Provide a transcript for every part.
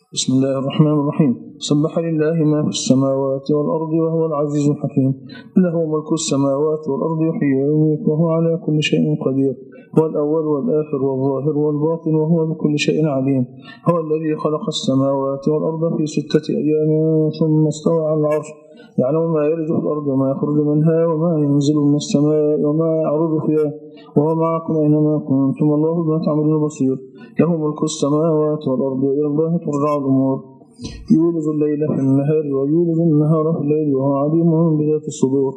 بسم الله الرحمن الرحيم. سبح لله ما في السماوات والأرض وهو العزيز الحكيم. له ملك السماوات والأرض يحيي ويميت وهو على كل شيء قدير. هو الأول والآخر والظاهر والباطن وهو بكل شيء عليم. هو الذي خلق السماوات والأرض في 6 أيام ثم استوى على العرش، يعلم ما يلج في الأرض وما يخرج منها وما ينزل من السماء وما يعرض فيها وهو معكم أينما كنتم والله بما تعملون بصير. له ملك السماوات والأرض وإلى الله ترجع الأمور. يولج الليل في النهار ويولج النهار في الليل وهو عليم بذات الصدور.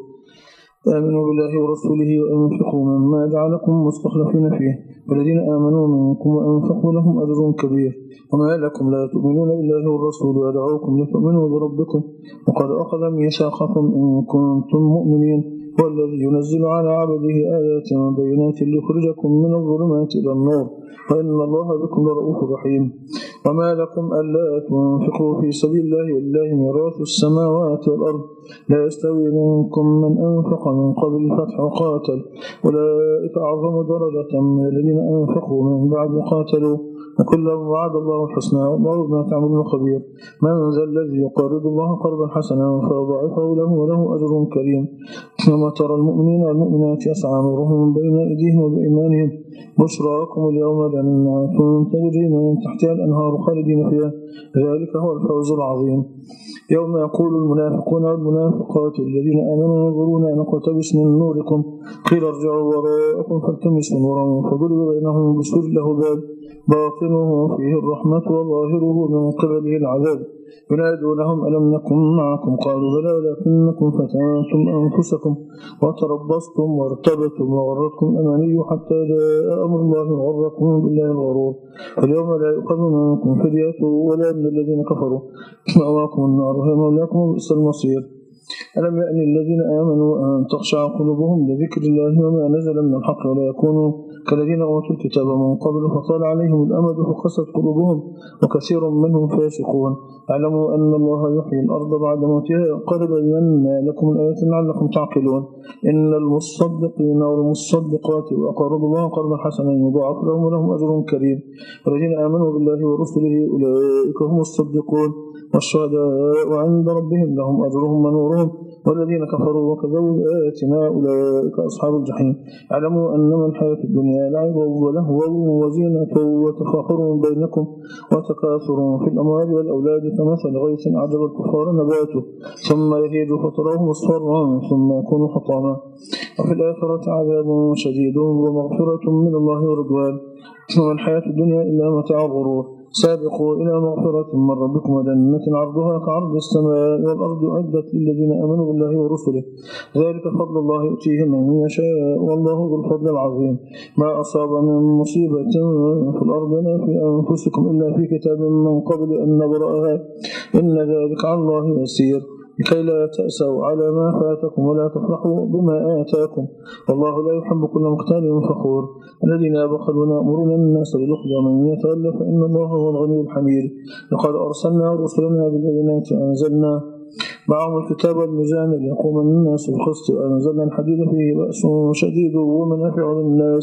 آمنوا بالله ورسوله وأنفقوا مما جعلكم مستخلفين فيه، والذين آمنوا منكم وأنفقوا لهم أجر كبير. وما لكم لا تؤمنون بالله والرسول يدعوكم لتؤمنوا بربكم وقد أخذ ميثاقكم إن كنتم مؤمنين. هو الذي ينزل على عبده آيات بينات ليخرجكم من الظلمات إلى النور وإن الله بكم لرؤوف رحيم. وما لكم ألا تنفقوا في سبيل الله ولله ميراث السماوات والأرض لا يستوي منكم من أنفق من قبل الفتح وقاتل أولئك أعظم درجة من الذين أنفقوا من بعد وقاتلوا وكلا وعد الله الحسنى والله بما تعملون خبير. من ذا الذي يقرض الله قرضا حسنا فيضاعفه له وله أجر كريم. وما ترى المؤمنين والمؤمنات يسعى نورهم بين أيديهم وبأيمانهم بشراكم اليوم جنات تجري من تحتها الأنهار خالدين فيها ذلك هو الفوز العظيم. يوم يقول المنافقون والمنافقات الذين آمنوا انظرونا نقتبس من نوركم قيل ارجعوا وراءكم فالتمسوا نورا فضرب بينهم بسور له باب باطنه فيه الرحمة وظاهره من قبله العذاب ينادونهم ألم نكن معكم قالوا بلى ولكنكم فتنتم أنفسكم وتربصتم وارتبتم وغرتكم الأماني حتى جاء أمر الله وغركم بالله الغرور. اليوم لا يؤخذ منكم فدية ولا من الذين كفروا مأواكم النار وهي مولاكم وبئس المصير. ألم يأن الذين آمنوا أن تخشع قلوبهم لذكر الله وما نزل من الحق ولا يكونوا كالذين أوتوا الكتاب من قبل فطال عليهم الأمد فقست قلوبهم وكثير منهم فاسقون. اعلموا أن الله يحيي الأرض بعد موتها قد بينا لكم الآيات لعلكم تعقلون. إن المصدقين والمصدقات وأقرضوا الله قرضا حسنا يضاعف لهم ولهم أجر كريم. والذين آمنوا بالله ورسله أولئك هم الصديقون والشهداء وعند ربهم لهم أجرهم ونورهم. والذين كفروا وكذبوا بآياتنا أولئك أصحاب الجحيم. اعلموا أنما الحياة الدنيا لعب ولهو وزينة وتفاخر بينكم وتكاثر في الأموال والأولاد كمثل غيث أعجب الكفار نباته ثم يهيج فتراه مصفرا ثم يكون حطاما وفي الآخرة عذاب شديد ومغفرة من الله ورضوان وما الحياة الدنيا إلا متاع الغرور. سابقوا إلى مغفرة من ربكم وجنة عرضها كعرض السماء والأرض أعدت للذين آمنوا بالله ورسله ذلك فضل الله يؤتيه من يشاء والله ذو الفضل العظيم. ما أصاب من مصيبة في الأرض ولا في أنفسكم إلا في كتاب من قبل أن نبرأها إن ذلك على الله يسير لكي لا تأسوا على ما فاتكم ولا تفرحوا بما آتاكم والله لا يحب كل مختال فخور. الذين يبخلون يأمرون الناس بالبخل ومن يتولى فإن الله هو الغني الحميد. لقد أرسلنا رسلنا بالبينات وأنزلنا معهم الكتاب والميزان ليقوم الناس بالقسط وأنزلنا الحديد فيه بأس شديد ومنافع للناس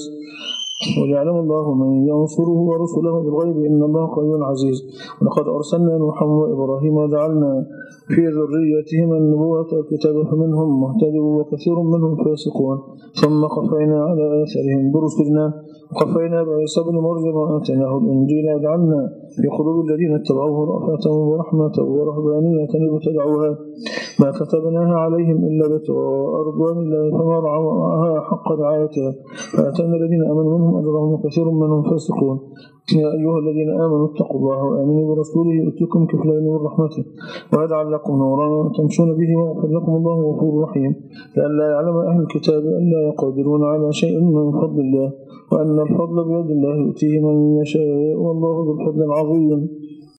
وليعلم الله من ينصره ورسله بالغيب إن الله قوي عزيز. ولقد أرسلنا نوحا وإبراهيم وجعلنا في ذريتهما النبوة والكتاب فمنهم مهتد وكثير منهم فاسقون ثم قفينا على آثارهم برسلنا وقفينا بعيسى بن مريم وآتيناه الإنجيل وجعلنا في قلوب الذين اتبعوه رأفة ورحمة ورهبانية ابتدعوها ما كتبناها عليهم إلا ابتغاء رضوان الله فما رعوها حق رعايتها فآتينا الذين آمنوا منهم أجرهم وكثير منهم فاسقون. يا أيها الذين آمنوا اتقوا الله وآمنوا برسوله يؤتكم كفلين من رحمته ويجعل لكم نورا تمشون به ويغفر لكم الله غفور رحيم. لئلا يعلم أهل الكتاب ألا يقدرون على شيء من فضل الله وأن الفضل بيد الله يؤتيه من يشاء والله ذو الفضل العظيم.